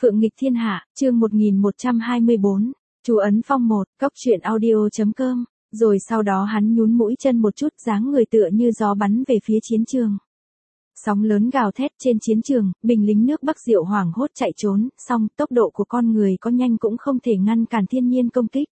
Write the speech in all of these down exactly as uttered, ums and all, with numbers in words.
Phượng nghịch thiên hạ, chương một nghìn một trăm hai mươi bốn, chú ấn phong một, cốc truyện audio chấm com, rồi sau đó hắn nhún mũi chân một chút dáng người tựa như gió bắn về phía chiến trường. Sóng lớn gào thét trên chiến trường, binh lính nước Bắc Diệu hoảng hốt chạy trốn, song tốc độ của con người có nhanh cũng không thể ngăn cản thiên nhiên công kích.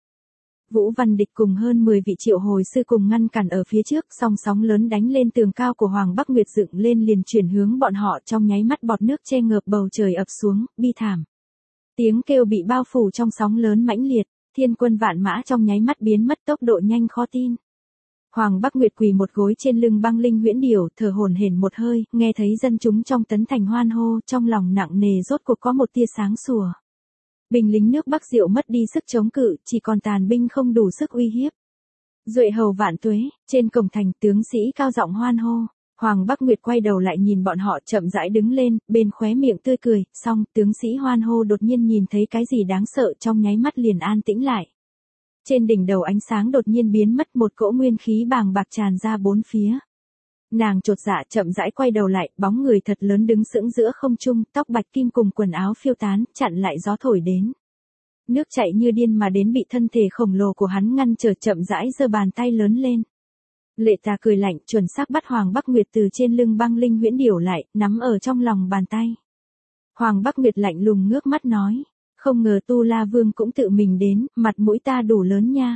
Vũ Văn Địch cùng hơn mười vị triệu hồi sư cùng ngăn cản ở phía trước, song sóng lớn đánh lên tường cao của Hoàng Bắc Nguyệt dựng lên liền chuyển hướng bọn họ, trong nháy mắt bọt nước che ngợp bầu trời ập xuống, bi thảm. Tiếng kêu bị bao phủ trong sóng lớn mãnh liệt, thiên quân vạn mã trong nháy mắt biến mất tốc độ nhanh khó tin. Hoàng Bắc Nguyệt quỳ một gối trên lưng băng linh huyễn điểu, thở hổn hển một hơi, nghe thấy dân chúng trong tấn thành hoan hô, trong lòng nặng nề rốt cuộc có một tia sáng sủa. Binh lính nước Bắc Diệu mất đi sức chống cự, chỉ còn tàn binh không đủ sức uy hiếp. Duệ hầu vạn tuế, trên cổng thành tướng sĩ cao giọng hoan hô. Hoàng Bắc Nguyệt quay đầu lại nhìn bọn họ chậm rãi đứng lên, bên khóe miệng tươi cười, xong tướng sĩ hoan hô đột nhiên nhìn thấy cái gì đáng sợ trong nháy mắt liền an tĩnh lại. Trên đỉnh đầu ánh sáng đột nhiên biến mất, một cỗ nguyên khí bàng bạc tràn ra bốn phía. Nàng chột dạ chậm rãi quay đầu lại, bóng người thật lớn đứng sững giữa không trung, tóc bạch kim cùng quần áo phiêu tán, chặn lại gió thổi đến. Nước chảy như điên mà đến bị thân thể khổng lồ của hắn ngăn trở, chậm rãi giơ bàn tay lớn lên. Lệ Tà cười lạnh, chuẩn xác bắt Hoàng Bắc Nguyệt từ trên lưng băng linh huyễn điểu lại, nắm ở trong lòng bàn tay. Hoàng Bắc Nguyệt lạnh lùng ngước mắt nói, không ngờ Tu La Vương cũng tự mình đến, mặt mũi ta đủ lớn nha.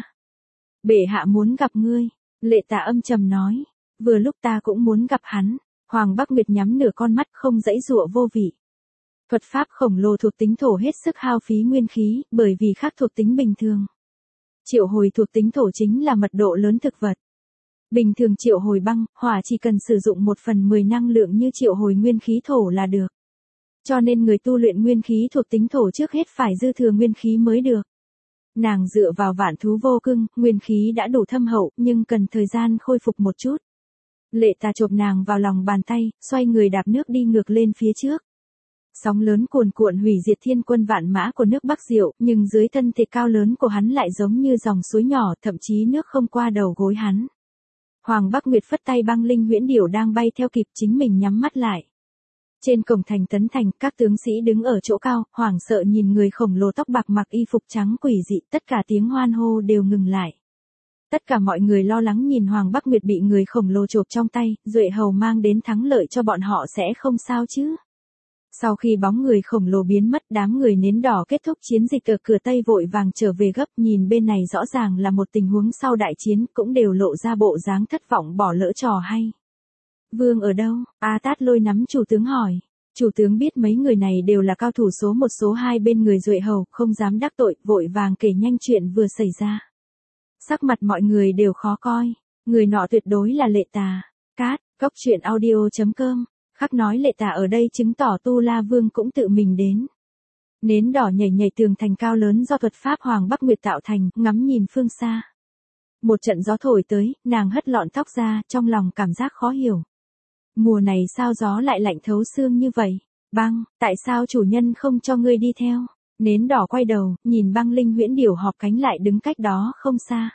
Bệ hạ muốn gặp ngươi. Lệ Tà âm trầm nói, vừa lúc ta cũng muốn gặp hắn. Hoàng Bắc Nguyệt nhắm nửa con mắt không dãy dụa vô vị. Thuật pháp khổng lồ thuộc tính thổ hết sức hao phí nguyên khí, bởi vì khác thuộc tính bình thường. Triệu hồi thuộc tính thổ chính là mật độ lớn thực vật. Bình thường triệu hồi băng, hỏa chỉ cần sử dụng một phần mười năng lượng như triệu hồi nguyên khí thổ là được. Cho nên người tu luyện nguyên khí thuộc tính thổ trước hết phải dư thừa nguyên khí mới được. Nàng dựa vào vạn thú vô cưng, nguyên khí đã đủ thâm hậu, nhưng cần thời gian khôi phục một chút. Lệ Tà chộp nàng vào lòng bàn tay, xoay người đạp nước đi ngược lên phía trước. Sóng lớn cuồn cuộn hủy diệt thiên quân vạn mã của nước Bắc Diệu, nhưng dưới thân thể cao lớn của hắn lại giống như dòng suối nhỏ, thậm chí nước không qua đầu gối hắn. Hoàng Bắc Nguyệt phất tay băng linh huyễn điểu đang bay theo kịp, chính mình nhắm mắt lại. Trên cổng thành tấn thành, các tướng sĩ đứng ở chỗ cao, hoảng sợ nhìn người khổng lồ tóc bạc mặc y phục trắng quỷ dị, tất cả tiếng hoan hô đều ngừng lại. Tất cả mọi người lo lắng nhìn Hoàng Bắc Nguyệt bị người khổng lồ chộp trong tay, Duệ hầu mang đến thắng lợi cho bọn họ sẽ không sao chứ. Sau khi bóng người khổng lồ biến mất, đám người nến đỏ kết thúc chiến dịch ở cửa Tây vội vàng trở về gấp, nhìn bên này rõ ràng là một tình huống sau đại chiến, cũng đều lộ ra bộ dáng thất vọng bỏ lỡ trò hay. Vương ở đâu? A Tát Lôi nắm chủ tướng hỏi. Chủ tướng biết mấy người này đều là cao thủ số một số hai bên người Duệ hầu, không dám đắc tội, vội vàng kể nhanh chuyện vừa xảy ra. Sắc mặt mọi người đều khó coi, người nọ tuyệt đối là Lệ Tà. Cát, cốc truyện audio chấm com. Khắc nói Lệ Tà ở đây chứng tỏ Tu La Vương cũng tự mình đến. Nến đỏ nhảy nhảy tường thành cao lớn do thuật pháp Hoàng Bắc Nguyệt tạo thành, ngắm nhìn phương xa. Một trận gió thổi tới, nàng hất lọn tóc ra, trong lòng cảm giác khó hiểu. Mùa này sao gió lại lạnh thấu xương như vậy? Băng, tại sao chủ nhân không cho ngươi đi theo? Nến đỏ quay đầu, nhìn băng linh huyễn điểu họp cánh lại đứng cách đó không xa.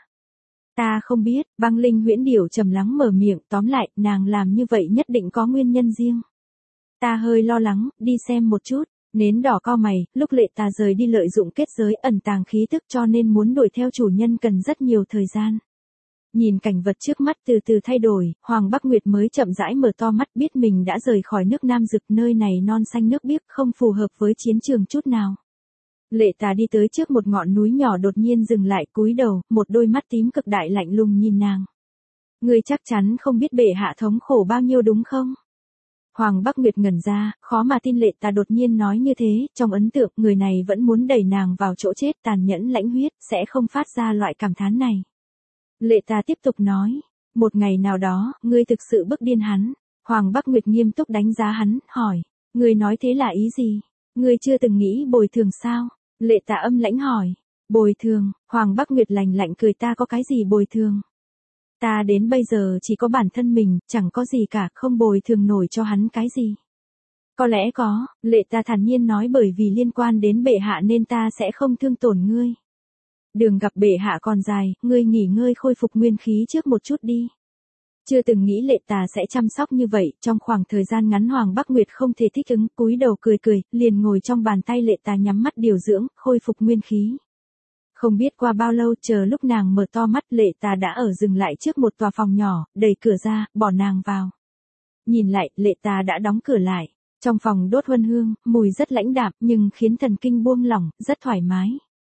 Ta không biết, băng linh huyễn điểu trầm lắng mở miệng, tóm lại, nàng làm như vậy nhất định có nguyên nhân riêng. Ta hơi lo lắng, đi xem một chút. Nến đỏ cau mày, lúc Lệ Tà rời đi lợi dụng kết giới ẩn tàng khí tức cho nên muốn đuổi theo chủ nhân cần rất nhiều thời gian. Nhìn cảnh vật trước mắt từ từ thay đổi, Hoàng Bắc Nguyệt mới chậm rãi mở to mắt, biết mình đã rời khỏi nước Nam Dực, nơi này non xanh nước biếc không phù hợp với chiến trường chút nào. Lệ Tà đi tới trước một ngọn núi nhỏ đột nhiên dừng lại, cúi đầu, một đôi mắt tím cực đại lạnh lùng nhìn nàng. Ngươi chắc chắn không biết bệ hạ thống khổ bao nhiêu đúng không? Hoàng Bắc Nguyệt ngẩn ra, khó mà tin Lệ Tà đột nhiên nói như thế, trong ấn tượng người này vẫn muốn đẩy nàng vào chỗ chết, tàn nhẫn lãnh huyết, sẽ không phát ra loại cảm thán này. Lệ Tà tiếp tục nói, một ngày nào đó, ngươi thực sự bức điên hắn. Hoàng Bắc Nguyệt nghiêm túc đánh giá hắn, hỏi, ngươi nói thế là ý gì? Ngươi chưa từng nghĩ bồi thường sao? Lệ Tà âm lãnh hỏi, bồi thường? Hoàng Bắc Nguyệt lạnh lạnh cười, ta có cái gì bồi thường? Ta đến bây giờ chỉ có bản thân mình, chẳng có gì cả, không bồi thường nổi cho hắn cái gì. Có lẽ có, Lệ Tà thản nhiên nói, bởi vì liên quan đến bệ hạ nên ta sẽ không thương tổn ngươi. Đường gặp bệ hạ còn dài, ngươi nghỉ ngơi khôi phục nguyên khí trước một chút đi. Chưa từng nghĩ Lệ Tà sẽ chăm sóc như vậy, trong khoảng thời gian ngắn Hoàng Bắc Nguyệt không thể thích ứng, cúi đầu cười cười, liền ngồi trong bàn tay Lệ Tà nhắm mắt điều dưỡng, khôi phục nguyên khí. Không biết qua bao lâu, chờ lúc nàng mở to mắt, Lệ Tà đã ở dừng lại trước một tòa phòng nhỏ, đẩy cửa ra, bỏ nàng vào. Nhìn lại, Lệ Tà đã đóng cửa lại. Trong phòng đốt huân hương, mùi rất lãnh đạm nhưng khiến thần kinh buông lỏng, rất thoải mái.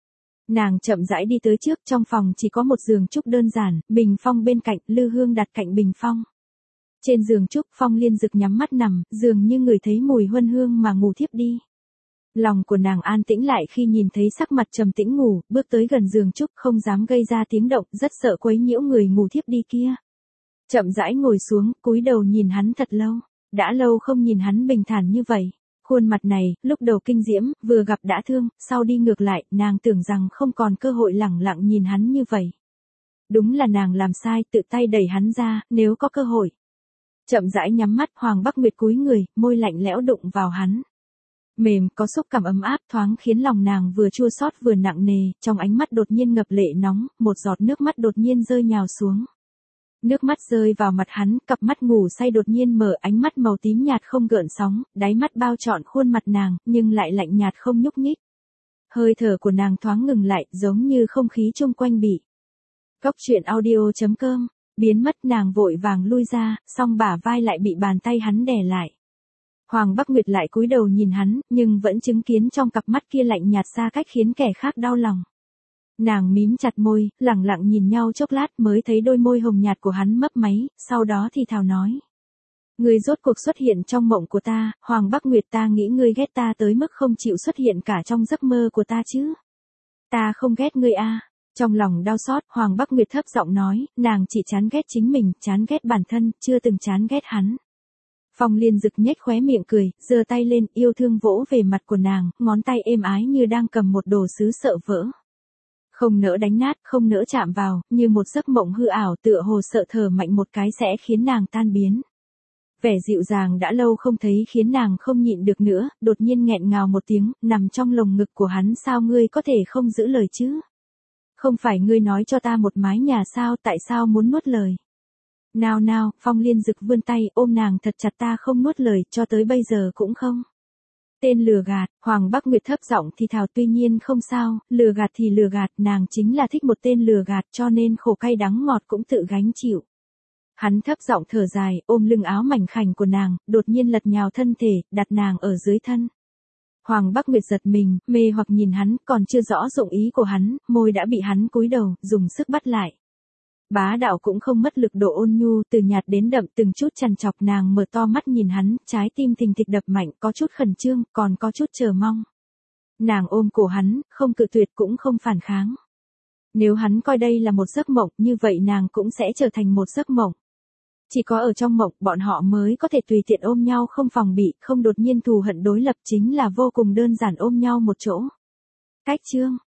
Nàng chậm rãi đi tới trước, trong phòng chỉ có một giường trúc đơn giản, bình phong bên cạnh, lư hương đặt cạnh bình phong. Trên giường trúc, Phong Liên Dực nhắm mắt nằm, dường như người thấy mùi huân hương mà ngủ thiếp đi. Lòng của nàng an tĩnh lại khi nhìn thấy sắc mặt trầm tĩnh ngủ, bước tới gần giường trúc không dám gây ra tiếng động, rất sợ quấy nhiễu người ngủ thiếp đi kia. Chậm rãi ngồi xuống, cúi đầu nhìn hắn thật lâu, đã lâu không nhìn hắn bình thản như vậy. Khuôn mặt này, lúc đầu kinh diễm, vừa gặp đã thương, sau đi ngược lại, nàng tưởng rằng không còn cơ hội lẳng lặng nhìn hắn như vậy. Đúng là nàng làm sai, tự tay đẩy hắn ra, nếu có cơ hội. Chậm rãi nhắm mắt, Hoàng Bắc Nguyệt cúi người, môi lạnh lẽo đụng vào hắn. Mềm, có xúc cảm ấm áp thoáng khiến lòng nàng vừa chua xót vừa nặng nề, trong ánh mắt đột nhiên ngập lệ nóng, một giọt nước mắt đột nhiên rơi nhào xuống. Nước mắt rơi vào mặt hắn, cặp mắt ngủ say đột nhiên mở, ánh mắt màu tím nhạt không gợn sóng, đáy mắt bao trọn khuôn mặt nàng, nhưng lại lạnh nhạt không nhúc nhích. Hơi thở của nàng thoáng ngừng lại, giống như không khí chung quanh bị. Góc truyện audio chấm com, biến mất, nàng vội vàng lui ra, song bả vai lại bị bàn tay hắn đè lại. Hoàng Bắc Nguyệt lại cúi đầu nhìn hắn, nhưng vẫn chứng kiến trong cặp mắt kia lạnh nhạt xa cách khiến kẻ khác đau lòng. Nàng mím chặt môi, lẳng lặng nhìn nhau chốc lát mới thấy đôi môi hồng nhạt của hắn mấp máy, sau đó thì thào nói. Ngươi rốt cuộc xuất hiện trong mộng của ta, Hoàng Bắc Nguyệt, ta nghĩ ngươi ghét ta tới mức không chịu xuất hiện cả trong giấc mơ của ta chứ. Ta không ghét ngươi a. Trong lòng đau xót, Hoàng Bắc Nguyệt thấp giọng nói, nàng chỉ chán ghét chính mình, chán ghét bản thân, chưa từng chán ghét hắn. Phong Liên Dực nhếch khóe miệng cười, giơ tay lên, yêu thương vỗ về mặt của nàng, ngón tay êm ái như đang cầm một đồ sứ sợ vỡ. Không nỡ đánh nát, không nỡ chạm vào, như một giấc mộng hư ảo, tựa hồ sợ thở mạnh một cái sẽ khiến nàng tan biến. Vẻ dịu dàng đã lâu không thấy khiến nàng không nhịn được nữa, đột nhiên nghẹn ngào một tiếng, nằm trong lồng ngực của hắn, sao ngươi có thể không giữ lời chứ? Không phải ngươi nói cho ta một mái nhà sao, tại sao muốn nuốt lời? Nào nào, Phong Liên Dực vươn tay ôm nàng thật chặt, ta không nuốt lời, cho tới bây giờ cũng không. Tên lừa gạt, Hoàng Bắc Nguyệt thấp giọng thì thào, tuy nhiên không sao, lừa gạt thì lừa gạt, nàng chính là thích một tên lừa gạt cho nên khổ cay đắng ngọt cũng tự gánh chịu. Hắn thấp giọng thở dài, ôm lưng áo mảnh khảnh của nàng, đột nhiên lật nhào thân thể, đặt nàng ở dưới thân. Hoàng Bắc Nguyệt giật mình, mê hoặc nhìn hắn, còn chưa rõ dụng ý của hắn, môi đã bị hắn cúi đầu, dùng sức bắt lại. Bá đạo cũng không mất lực độ ôn nhu, từ nhạt đến đậm, từng chút chằn chọc, nàng mở to mắt nhìn hắn, trái tim thình thịch đập mạnh, có chút khẩn trương, còn có chút chờ mong. Nàng ôm cổ hắn, không cự tuyệt cũng không phản kháng. Nếu hắn coi đây là một giấc mộng, như vậy nàng cũng sẽ trở thành một giấc mộng. Chỉ có ở trong mộng, bọn họ mới có thể tùy tiện ôm nhau, không phòng bị, không đột nhiên thù hận đối lập, chính là vô cùng đơn giản ôm nhau một chỗ. Cách chương